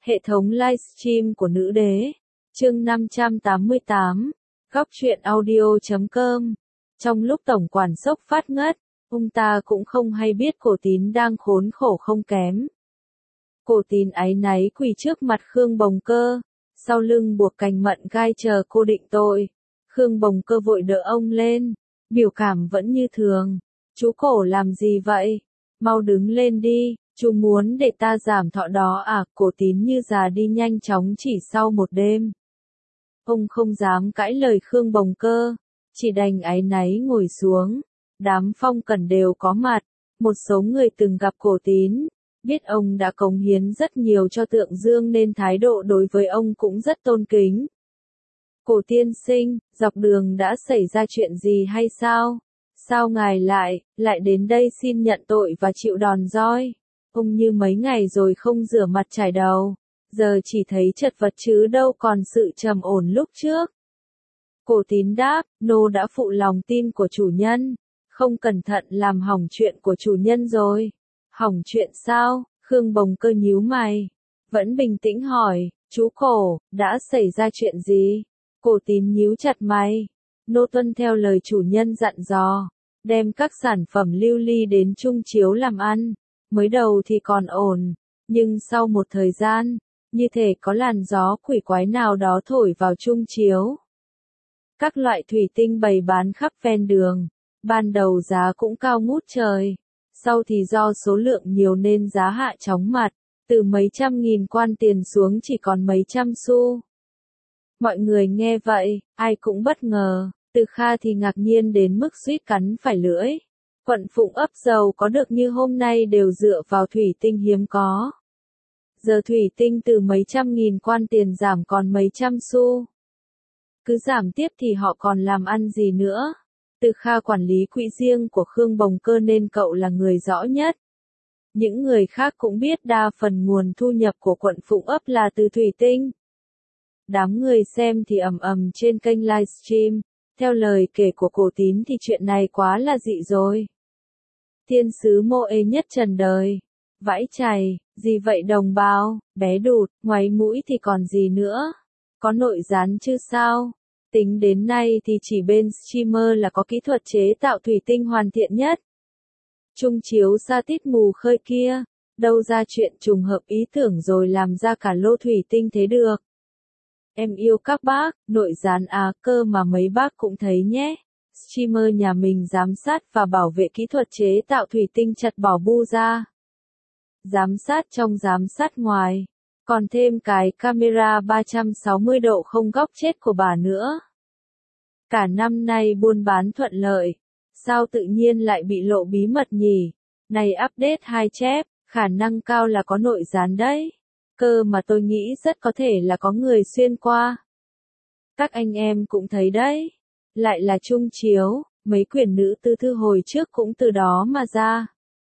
Hệ thống livestream của nữ đế. Chương 588. Góc truyện audio.com. Trong lúc tổng quản sốc phát ngất, ông ta cũng không hay biết Cổ Tín đang khốn khổ không kém. Cổ Tín áy náy quỳ trước mặt Khương Bồng Cơ, sau lưng buộc cành mận gai chờ cô định tội. Khương Bồng Cơ vội đỡ ông lên, biểu cảm vẫn như thường. Chú Cổ làm gì vậy? Mau đứng lên đi, chú muốn để ta giảm thọ đó à? Cổ Tín như già đi nhanh chóng chỉ sau một đêm. Ông không dám cãi lời Khương Bồng Cơ, chỉ đành áy náy ngồi xuống. Đám phong cẩn đều có mặt, một số người từng gặp Cổ Tín, biết ông đã cống hiến rất nhiều cho Tượng Dương nên thái độ đối với ông cũng rất tôn kính. Cổ tiên sinh, dọc đường đã xảy ra chuyện gì hay sao? Sao ngài lại đến đây xin nhận tội và chịu đòn roi? Ông như mấy ngày rồi không rửa mặt chải đầu, giờ chỉ thấy chật vật chứ đâu còn sự trầm ổn lúc trước. Cổ Tín đáp, nô đã phụ lòng tin của chủ nhân, không cẩn thận làm hỏng chuyện của chủ nhân rồi. Hỏng chuyện sao? Khương Bồng Cơ nhíu mày, vẫn bình tĩnh hỏi, chú Cổ, đã xảy ra chuyện gì? Cổ Tín nhíu chặt mày, nô tuân theo lời chủ nhân dặn dò, đem các sản phẩm lưu ly đến Trung Chiếu làm ăn. Mới đầu thì còn ổn, nhưng sau một thời gian, như thể có làn gió quỷ quái nào đó thổi vào Trung Chiếu. Các loại thủy tinh bày bán khắp ven đường, ban đầu giá cũng cao ngút trời, sau thì do số lượng nhiều nên giá hạ chóng mặt, từ mấy trăm nghìn quan tiền xuống chỉ còn mấy trăm xu. Mọi người nghe vậy, ai cũng bất ngờ, Từ Kha thì ngạc nhiên đến mức suýt cắn phải lưỡi. Quận Phụng ấp dầu có được như hôm nay đều dựa vào thủy tinh hiếm có. Giờ thủy tinh từ mấy trăm nghìn quan tiền giảm còn mấy trăm xu. Cứ giảm tiếp thì họ còn làm ăn gì nữa? Từ Kha quản lý quỹ riêng của Khương Bồng Cơ nên cậu là người rõ nhất. Những người khác cũng biết đa phần nguồn thu nhập của quận Phụng ấp là từ thủy tinh. Đám người xem thì ầm ầm trên kênh livestream. Theo lời kể của Cổ Tín thì chuyện này quá là dị rồi. Thiên sứ mô ê nhất trần đời. Vãi chày, gì vậy đồng bào, bé đụt, ngoáy mũi thì còn gì nữa? Có nội gián chứ sao? Tính đến nay thì chỉ bên streamer là có kỹ thuật chế tạo thủy tinh hoàn thiện nhất. Trung Chiếu sa tít mù khơi kia, đâu ra chuyện trùng hợp ý tưởng rồi làm ra cả lô thủy tinh thế được. Em yêu các bác, nội gián cơ mà mấy bác cũng thấy nhé. Streamer nhà mình giám sát và bảo vệ kỹ thuật chế tạo thủy tinh chặt bỏ bu ra. Giám sát trong giám sát ngoài. Còn thêm cái camera 360 độ không góc chết của bà nữa. Cả năm nay buôn bán thuận lợi. Sao tự nhiên lại bị lộ bí mật nhỉ? Này update 2 chép, khả năng cao là có nội gián đấy. Cơ mà tôi nghĩ rất có thể là có người xuyên qua. Các anh em cũng thấy đấy. Lại là Trung Chiếu, mấy quyển nữ tư thư hồi trước cũng từ đó mà ra.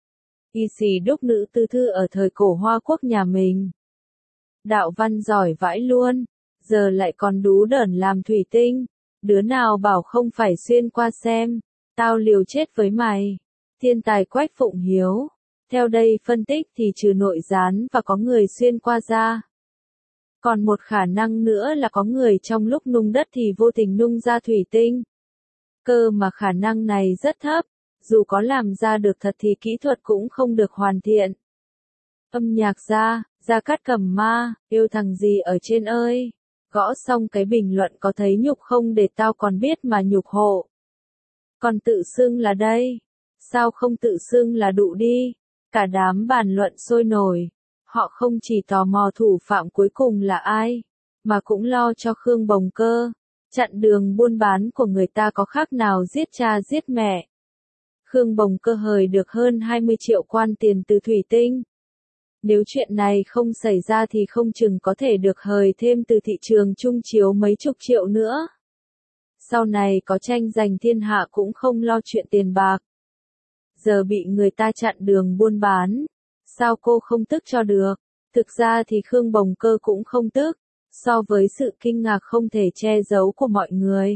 Y xì đúc nữ tư thư ở thời cổ Hoa Quốc nhà mình. Đạo văn giỏi vãi luôn, giờ lại còn đú đởn làm thủy tinh. Đứa nào bảo không phải xuyên qua xem, tao liều chết với mày. Thiên tài Quách Phụng Hiếu. Theo đây phân tích thì trừ nội gián và có người xuyên qua ra. Còn một khả năng nữa là có người trong lúc nung đất thì vô tình nung ra thủy tinh. Cơ mà khả năng này rất thấp, dù có làm ra được thật thì kỹ thuật cũng không được hoàn thiện. Âm nhạc Gia Cát Cẩm Ma, yêu thằng gì ở trên ơi. Gõ xong cái bình luận có thấy nhục không để tao còn biết mà nhục hộ. Còn tự xưng là đây. Sao không tự xưng là đụ đi? Cả đám bàn luận sôi nổi. Họ không chỉ tò mò thủ phạm cuối cùng là ai, mà cũng lo cho Khương Bồng Cơ. Chặn đường buôn bán của người ta có khác nào giết cha giết mẹ. Khương Bồng Cơ hời được hơn 20 triệu quan tiền từ thủy tinh. Nếu chuyện này không xảy ra thì không chừng có thể được hời thêm từ thị trường Trung Chiếu mấy chục triệu nữa. Sau này có tranh giành thiên hạ cũng không lo chuyện tiền bạc. Giờ bị người ta chặn đường buôn bán. Sao cô không tức cho được? Thực ra thì Khương Bồng Cơ cũng không tức, so với sự kinh ngạc không thể che giấu của mọi người.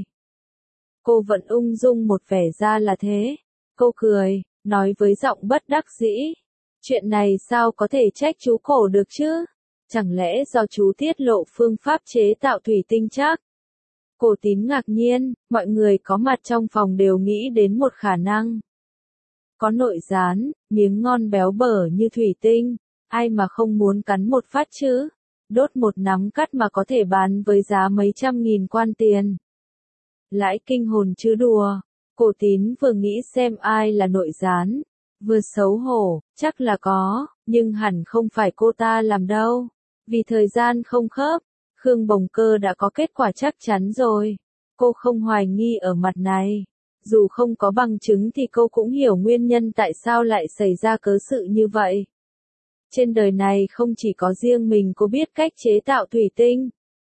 Cô vẫn ung dung một vẻ ra là thế. Cô cười, nói với giọng bất đắc dĩ. Chuyện này sao có thể trách chú Cổ được chứ? Chẳng lẽ do chú tiết lộ phương pháp chế tạo thủy tinh chắc? Cổ Tín ngạc nhiên, mọi người có mặt trong phòng đều nghĩ đến một khả năng. Có nội gián, miếng ngon béo bở như thủy tinh, ai mà không muốn cắn một phát chứ? Đốt một nắm cắt mà có thể bán với giá mấy trăm nghìn quan tiền. Lãi kinh hồn chứ đùa. Cổ Tín vừa nghĩ xem ai là nội gián, vừa xấu hổ, chắc là có, nhưng hẳn không phải cô ta làm đâu. Vì thời gian không khớp, Khương Bồng Cơ đã có kết quả chắc chắn rồi. Cô không hoài nghi ở mặt này. Dù không có bằng chứng thì cô cũng hiểu nguyên nhân tại sao lại xảy ra cớ sự như vậy. Trên đời này không chỉ có riêng mình cô biết cách chế tạo thủy tinh.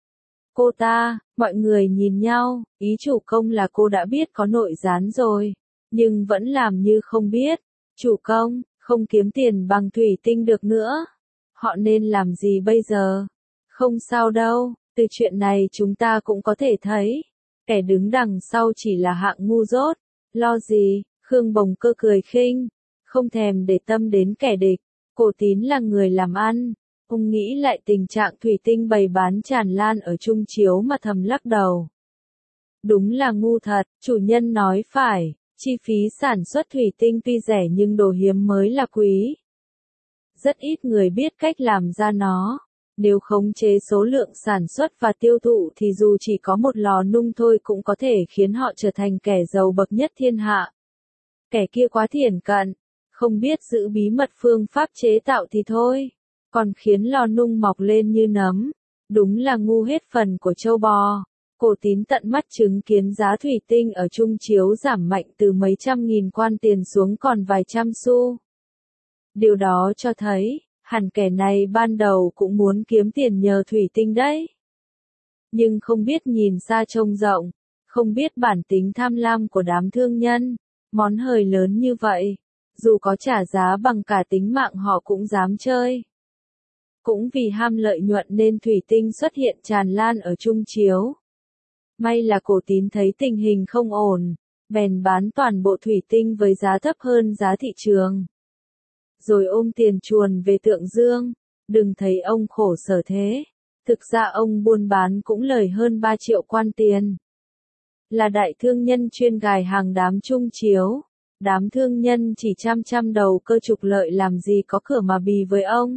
Cô ta, mọi người nhìn nhau, ý chủ công là cô đã biết có nội gián rồi, nhưng vẫn làm như không biết. Chủ công, không kiếm tiền bằng thủy tinh được nữa. Họ nên làm gì bây giờ? Không sao đâu, từ chuyện này chúng ta cũng có thể thấy. Kẻ đứng đằng sau chỉ là hạng ngu dốt. Lo gì? Khương Bồng Cơ cười khinh, không thèm để tâm đến kẻ địch. Cổ Tín là người làm ăn. Ông nghĩ lại tình trạng thủy tinh bày bán tràn lan ở Trung Chiếu mà thầm lắc đầu. Đúng là ngu thật, chủ nhân nói phải, chi phí sản xuất thủy tinh tuy rẻ nhưng đồ hiếm mới là quý. Rất ít người biết cách làm ra nó. Nếu khống chế số lượng sản xuất và tiêu thụ thì dù chỉ có một lò nung thôi cũng có thể khiến họ trở thành kẻ giàu bậc nhất thiên hạ. Kẻ kia quá thiển cận, không biết giữ bí mật phương pháp chế tạo thì thôi, còn khiến lò nung mọc lên như nấm. Đúng là ngu hết phần của trâu bò. Cổ Tín tận mắt chứng kiến giá thủy tinh ở Trung Chiếu giảm mạnh từ mấy trăm nghìn quan tiền xuống còn vài trăm xu. Điều đó cho thấy, hẳn kẻ này ban đầu cũng muốn kiếm tiền nhờ thủy tinh đấy. Nhưng không biết nhìn xa trông rộng, không biết bản tính tham lam của đám thương nhân, món hời lớn như vậy, dù có trả giá bằng cả tính mạng họ cũng dám chơi. Cũng vì ham lợi nhuận nên thủy tinh xuất hiện tràn lan ở Trung Chiếu. May là Cổ Tín thấy tình hình không ổn, bèn bán toàn bộ thủy tinh với giá thấp hơn giá thị trường. Rồi ôm tiền chuồn về Tượng Dương, đừng thấy ông khổ sở thế. Thực ra ông buôn bán cũng lời hơn 3 triệu quan tiền. Là đại thương nhân chuyên gài hàng đám Trung Chiếu. Đám thương nhân chỉ trăm đầu cơ trục lợi làm gì có cửa mà bì với ông.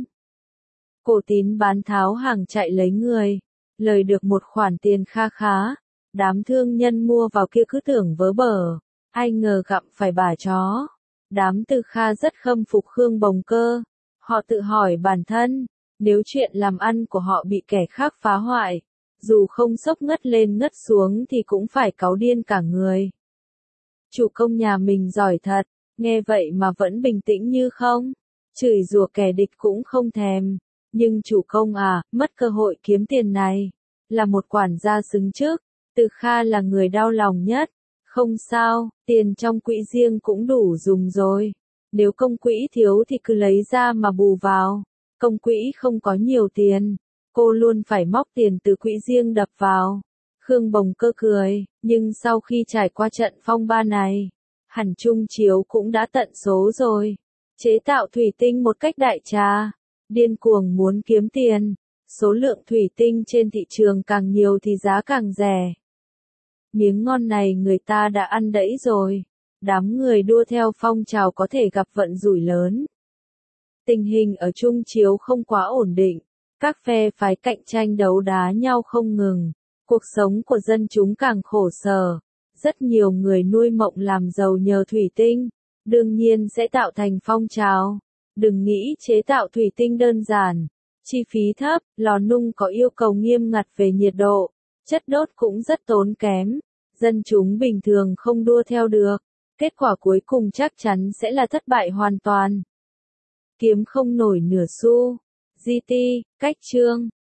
Cổ Tín bán tháo hàng chạy lấy người, lời được một khoản tiền kha khá. Đám thương nhân mua vào kia cứ tưởng vớ bở, ai ngờ gặm phải bả chó. Đám Từ Kha rất khâm phục Khương Bồng Cơ. Họ tự hỏi bản thân, nếu chuyện làm ăn của họ bị kẻ khác phá hoại, dù không sốc ngất lên ngất xuống thì cũng phải cáu điên cả người. Chủ công nhà mình giỏi thật, nghe vậy mà vẫn bình tĩnh như không. Chửi rủa kẻ địch cũng không thèm. Nhưng chủ công à, mất cơ hội kiếm tiền này. Là một quản gia xứng trước, Từ Kha là người đau lòng nhất. Không sao, tiền trong quỹ riêng cũng đủ dùng rồi. Nếu công quỹ thiếu thì cứ lấy ra mà bù vào. Công quỹ không có nhiều tiền, cô luôn phải móc tiền từ quỹ riêng đập vào. Khương Bồng Cơ cười, nhưng sau khi trải qua trận phong ba này, hẳn Trung Chiếu cũng đã tận số rồi. Chế tạo thủy tinh một cách đại trà, điên cuồng muốn kiếm tiền. Số lượng thủy tinh trên thị trường càng nhiều thì giá càng rẻ. Miếng ngon này người ta đã ăn đẫy rồi. Đám người đua theo phong trào có thể gặp vận rủi lớn. Tình hình ở Trung Chiếu không quá ổn định. Các phe phái cạnh tranh đấu đá nhau không ngừng. Cuộc sống của dân chúng càng khổ sở. Rất nhiều người nuôi mộng làm giàu nhờ thủy tinh. Đương nhiên sẽ tạo thành phong trào. Đừng nghĩ chế tạo thủy tinh đơn giản. Chi phí thấp, lò nung có yêu cầu nghiêm ngặt về nhiệt độ. Chất đốt cũng rất tốn kém. Dân chúng bình thường không đua theo được. Kết quả cuối cùng chắc chắn sẽ là thất bại hoàn toàn. Kiếm không nổi nửa xu. GT, cách chương.